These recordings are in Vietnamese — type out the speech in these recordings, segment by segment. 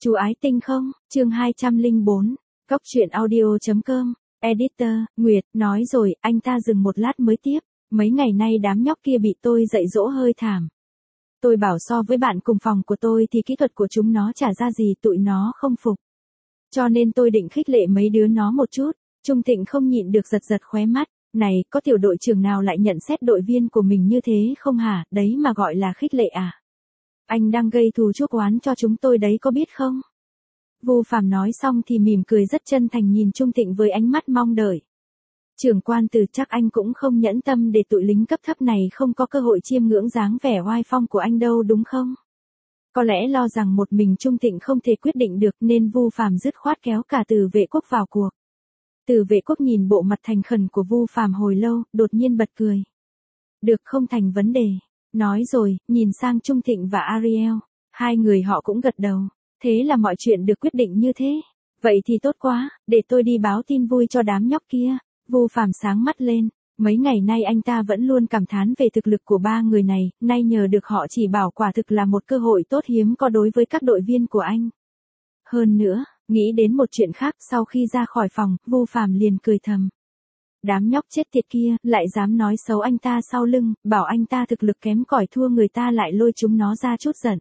Chú ái tinh không, chương 204, Cóc truyện audio.com, Editor, Nguyệt, nói rồi, anh ta dừng một lát mới tiếp, mấy ngày nay đám nhóc kia bị tôi dạy dỗ hơi thảm. Tôi bảo so với bạn cùng phòng của tôi thì kỹ thuật của chúng nó chả ra gì, tụi nó không phục. Cho nên tôi định khích lệ mấy đứa nó một chút. Trung Thịnh không nhịn được giật giật khóe mắt, này, có tiểu đội trưởng nào lại nhận xét đội viên của mình như thế không hả, đấy mà gọi là khích lệ à? Anh đang gây thù chuốc oán cho chúng tôi đấy có biết không? Vu Phàm nói xong thì mỉm cười rất chân thành nhìn Trung Thịnh với ánh mắt mong đợi. Trưởng quan Từ, chắc anh cũng không nhẫn tâm để tụi lính cấp thấp này không có cơ hội chiêm ngưỡng dáng vẻ oai phong của anh đâu đúng không? Có lẽ lo rằng một mình Trung Thịnh không thể quyết định được nên Vu Phàm dứt khoát kéo cả Từ Vệ Quốc vào cuộc. Từ Vệ Quốc nhìn bộ mặt thành khẩn của Vu Phàm hồi lâu, đột nhiên bật cười. Được, không thành vấn đề. Nói rồi, nhìn sang Trung Thịnh và Ariel. Hai người họ cũng gật đầu. Thế là mọi chuyện được quyết định như thế. Vậy thì tốt quá, để tôi đi báo tin vui cho đám nhóc kia. Vu Phàm sáng mắt lên. Mấy ngày nay anh ta vẫn luôn cảm thán về thực lực của ba người này, nay nhờ được họ chỉ bảo quả thực là một cơ hội tốt hiếm có đối với các đội viên của anh. Hơn nữa, nghĩ đến một chuyện khác, sau khi ra khỏi phòng, Vu Phàm liền cười thầm. Đám nhóc chết tiệt kia, lại dám nói xấu anh ta sau lưng, bảo anh ta thực lực kém cỏi thua người ta lại lôi chúng nó ra chút giận.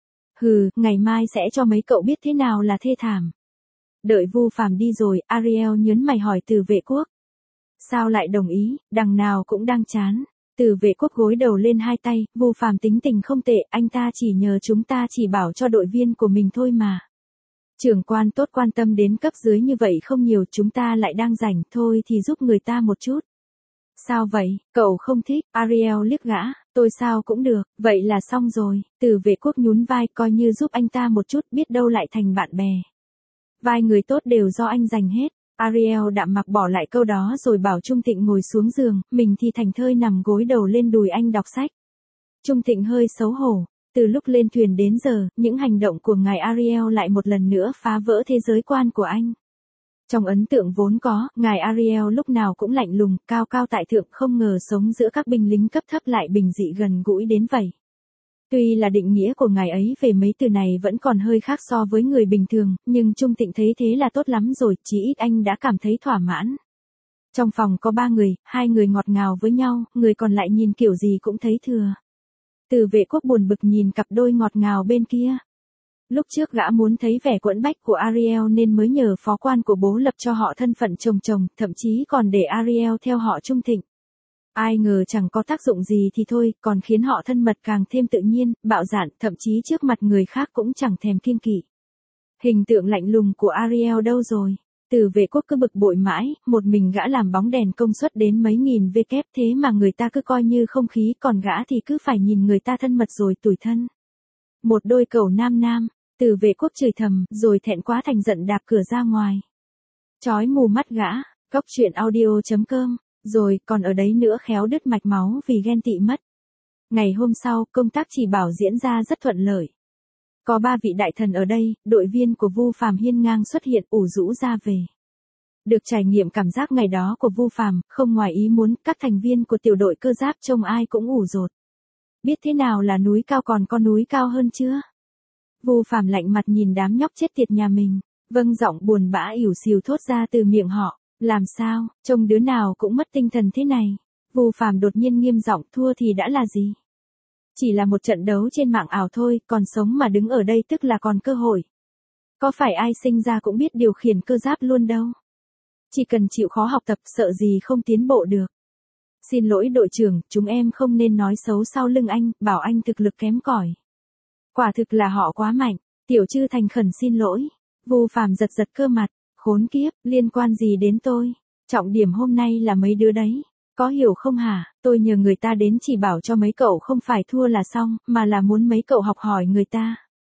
Hừ, ngày mai sẽ cho mấy cậu biết thế nào là thê thảm. Đợi Vu Phàm đi rồi, Ariel nhớn mày hỏi Từ Vệ Quốc. Sao lại đồng ý, đằng nào cũng đang chán. Từ Vệ Quốc gối đầu lên hai tay, Vu Phàm tính tình không tệ, anh ta chỉ nhờ chúng ta chỉ bảo cho đội viên của mình thôi mà. Trưởng quan tốt quan tâm đến cấp dưới như vậy không nhiều, chúng ta lại đang rảnh, thôi thì giúp người ta một chút. Sao vậy, cậu không thích? Ariel liếc gã, tôi sao cũng được, vậy là xong rồi. Từ Vệ Quốc nhún vai, coi như giúp anh ta một chút, biết đâu lại thành bạn bè. Vài người tốt đều do anh giành hết. Ariel đạm mặc bỏ lại câu đó rồi bảo Trung Thịnh ngồi xuống giường, mình thì thành thơi nằm gối đầu lên đùi anh đọc sách. Trung Thịnh hơi xấu hổ. Từ lúc lên thuyền đến giờ, những hành động của ngài Ariel lại một lần nữa phá vỡ thế giới quan của anh. Trong ấn tượng vốn có, ngài Ariel lúc nào cũng lạnh lùng, cao cao tại thượng, không ngờ sống giữa các binh lính cấp thấp lại bình dị gần gũi đến vậy. Tuy là định nghĩa của ngài ấy về mấy từ này vẫn còn hơi khác so với người bình thường, nhưng Trung Thịnh thấy thế là tốt lắm rồi, chí ít anh đã cảm thấy thỏa mãn. Trong phòng có 3 người, 2 người ngọt ngào với nhau, người còn lại nhìn kiểu gì cũng thấy thừa. Từ Vệ Quốc buồn bực nhìn cặp đôi ngọt ngào bên kia. Lúc trước gã muốn thấy vẻ quẫn bách của Ariel nên mới nhờ phó quan của bố lập cho họ thân phận chồng, thậm chí còn để Ariel theo họ Trung Thịnh. Ai ngờ chẳng có tác dụng gì thì thôi, còn khiến họ thân mật càng thêm tự nhiên, bạo dạn, thậm chí trước mặt người khác cũng chẳng thèm kiêng kỵ. Hình tượng lạnh lùng của Ariel đâu rồi? Từ Vệ Quốc cứ bực bội mãi, một mình gã làm bóng đèn công suất đến mấy nghìn W thế mà người ta cứ coi như không khí, còn gã thì cứ phải nhìn người ta thân mật rồi tủi thân. Một đôi cẩu nam, Từ Vệ Quốc chửi thầm, rồi thẹn quá thành giận đạp cửa ra ngoài. Chói mù mắt gã, Cóc truyện audio.com, rồi còn ở đấy nữa khéo đứt mạch máu vì ghen tị mất. Ngày hôm sau, công tác chỉ bảo diễn ra rất thuận lợi. Có 3 vị đại thần ở đây, đội viên của Vu Phàm hiên ngang xuất hiện, ủ rũ ra về. Được trải nghiệm cảm giác ngày đó của Vu Phàm, không ngoài ý muốn, các thành viên của tiểu đội cơ giáp trông ai cũng ủ rột. Biết thế nào là núi cao, còn có núi cao hơn chưa? Vu Phàm lạnh mặt nhìn đám nhóc chết tiệt nhà mình, vâng, giọng buồn bã ỉu xìu thốt ra từ miệng họ. Làm sao, trông đứa nào cũng mất tinh thần thế này. Vu Phàm đột nhiên nghiêm giọng, thua thì đã là gì? Chỉ là một trận đấu trên mạng ảo thôi, còn sống mà đứng ở đây tức là còn cơ hội. Có phải ai sinh ra cũng biết điều khiển cơ giáp luôn đâu. Chỉ cần chịu khó học tập, sợ gì không tiến bộ được. Xin lỗi đội trưởng, chúng em không nên nói xấu sau lưng anh, bảo anh thực lực kém cỏi. Quả thực là họ quá mạnh. Tiểu Trư thành khẩn xin lỗi. Vu Phàm giật cơ mặt. Khốn kiếp, liên quan gì đến tôi? Trọng điểm hôm nay là mấy đứa đấy. Có hiểu không hả? Tôi nhờ người ta đến chỉ bảo cho mấy cậu không phải thua là xong, mà là muốn mấy cậu học hỏi người ta.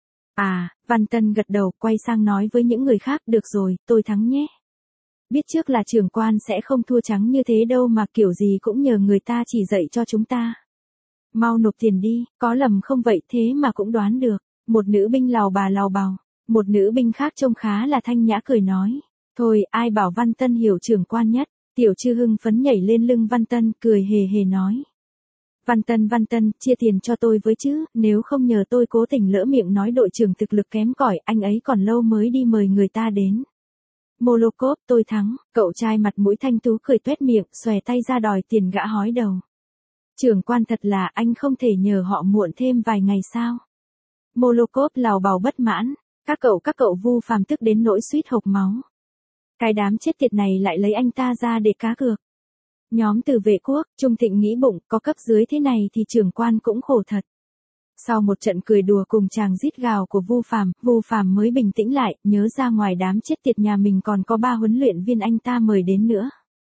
À, Văn Tân gật đầu, quay sang nói với những người khác, được rồi, tôi thắng nhé. Biết trước là trưởng quan sẽ không thua trắng như thế đâu mà kiểu gì cũng nhờ người ta chỉ dạy cho chúng ta. Mau nộp tiền đi, có lầm không vậy thế mà cũng đoán được. Một nữ binh lào bào. Một nữ binh khác trông khá là thanh nhã cười nói. Thôi, ai bảo Văn Tân hiểu trưởng quan nhất. Tiểu Trư hưng phấn nhảy lên lưng Văn Tân, cười hề hề nói. Văn Tân, chia tiền cho tôi với chứ, nếu không nhờ tôi cố tình lỡ miệng nói đội trưởng thực lực kém cỏi, anh ấy còn lâu mới đi mời người ta đến. Molokov, tôi thắng, cậu trai mặt mũi thanh tú cười tuét miệng, xòe tay ra đòi tiền gã hói đầu. Trưởng quan thật là anh không thể nhờ họ muộn thêm vài ngày sao? Molokov lào bào bất mãn, các cậu Vu Phàm tức đến nỗi suýt hộc máu. Cái đám chết tiệt này lại lấy anh ta ra để cá cược. Nhóm Từ Vệ Quốc, Trung Thịnh nghĩ bụng, có cấp dưới thế này thì trưởng quan cũng khổ thật. Sau một trận cười đùa cùng chàng rít gào của Vu Phàm mới bình tĩnh lại, nhớ ra ngoài đám chết tiệt nhà mình còn có 3 huấn luyện viên anh ta mời đến nữa.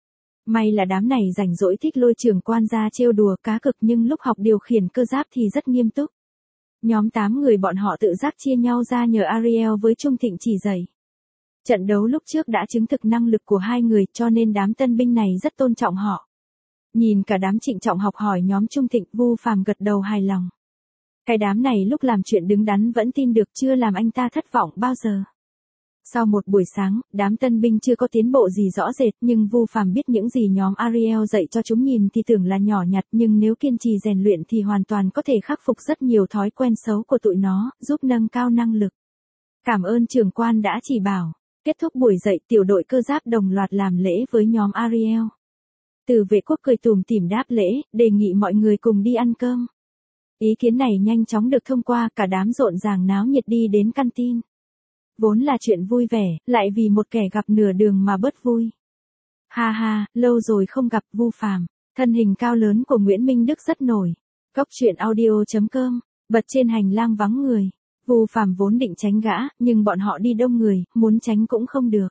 May là đám này rảnh rỗi thích lôi trưởng quan ra trêu đùa cá cược, nhưng lúc học điều khiển cơ giáp thì rất nghiêm túc. Nhóm 8 người bọn họ tự giác chia nhau ra nhờ Ariel với Trung Thịnh chỉ dạy. Trận đấu lúc trước đã chứng thực năng lực của hai người, cho nên đám tân binh này rất tôn trọng họ. Nhìn cả đám trịnh trọng học hỏi nhóm Trung Thịnh, Vu Phàm gật đầu hài lòng. Cái đám này lúc làm chuyện đứng đắn vẫn tin được, chưa làm anh ta thất vọng bao giờ. Sau một buổi sáng, đám tân binh chưa có tiến bộ gì rõ rệt, nhưng Vu Phàm biết những gì nhóm Ariel dạy cho chúng nhìn thì tưởng là nhỏ nhặt, nhưng nếu kiên trì rèn luyện thì hoàn toàn có thể khắc phục rất nhiều thói quen xấu của tụi nó, giúp nâng cao năng lực. Cảm ơn trưởng quan đã chỉ bảo. Kết thúc buổi dạy, tiểu đội cơ giáp đồng loạt làm lễ với nhóm Ariel. Từ Vệ Quốc cười tủm tỉm đáp lễ, đề nghị mọi người cùng đi ăn cơm. Ý kiến này nhanh chóng được thông qua, cả đám rộn ràng náo nhiệt đi đến canteen. Vốn là chuyện vui vẻ, lại vì một kẻ gặp nửa đường mà bớt vui. Ha ha, lâu rồi không gặp Vu Phàm. Thân hình cao lớn của Nguyễn Minh Đức rất nổi. Cốc truyện audio.com, bật trên hành lang vắng người. Vu Phàm vốn định tránh gã, nhưng bọn họ đi đông người, muốn tránh cũng không được.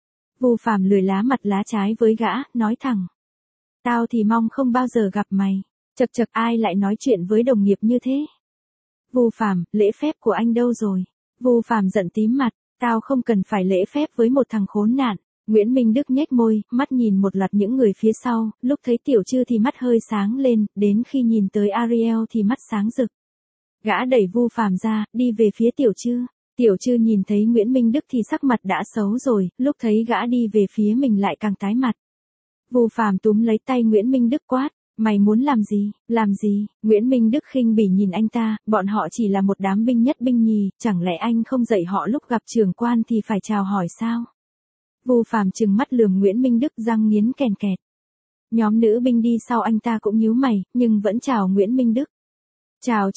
Vu Phàm lười lá mặt lá trái với gã, nói thẳng. Tao thì mong không bao giờ gặp mày. Chậc chậc, ai lại nói chuyện với đồng nghiệp như thế? Vu Phàm, lễ phép của anh đâu rồi? Vu Phàm giận tím mặt, tao không cần phải lễ phép với một thằng khốn nạn. Nguyễn Minh Đức nhếch môi, mắt nhìn một loạt những người phía sau, lúc thấy Tiểu Trư thì mắt hơi sáng lên, đến khi nhìn tới Ariel thì mắt sáng rực. Gã đẩy Vu Phàm ra, đi về phía Tiểu Trư. Tiểu Trư nhìn thấy Nguyễn Minh Đức thì sắc mặt đã xấu rồi, lúc thấy gã đi về phía mình lại càng tái mặt. Vu Phàm túm lấy tay Nguyễn Minh Đức quát, mày muốn làm gì? Làm gì? Nguyễn Minh Đức khinh bỉ nhìn anh ta, bọn họ chỉ là một đám binh nhất binh nhì, chẳng lẽ anh không dạy họ lúc gặp trưởng quan thì phải chào hỏi sao? Vu Phàm trừng mắt lườm Nguyễn Minh Đức, răng nghiến kèn kẹt. Nhóm nữ binh đi sau anh ta cũng nhíu mày, nhưng vẫn chào Nguyễn Minh Đức. Chào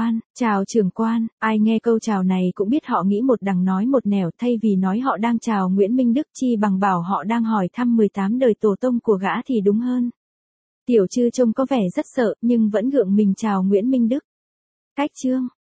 trưởng quan, ai nghe câu chào này cũng biết họ nghĩ một đằng nói một nẻo, thay vì nói họ đang chào Nguyễn Minh Đức chi bằng bảo họ đang hỏi thăm 18 đời tổ tông của gã thì đúng hơn. Tiểu Trư trông có vẻ rất sợ, nhưng vẫn gượng mình chào Nguyễn Minh Đức. Cách chương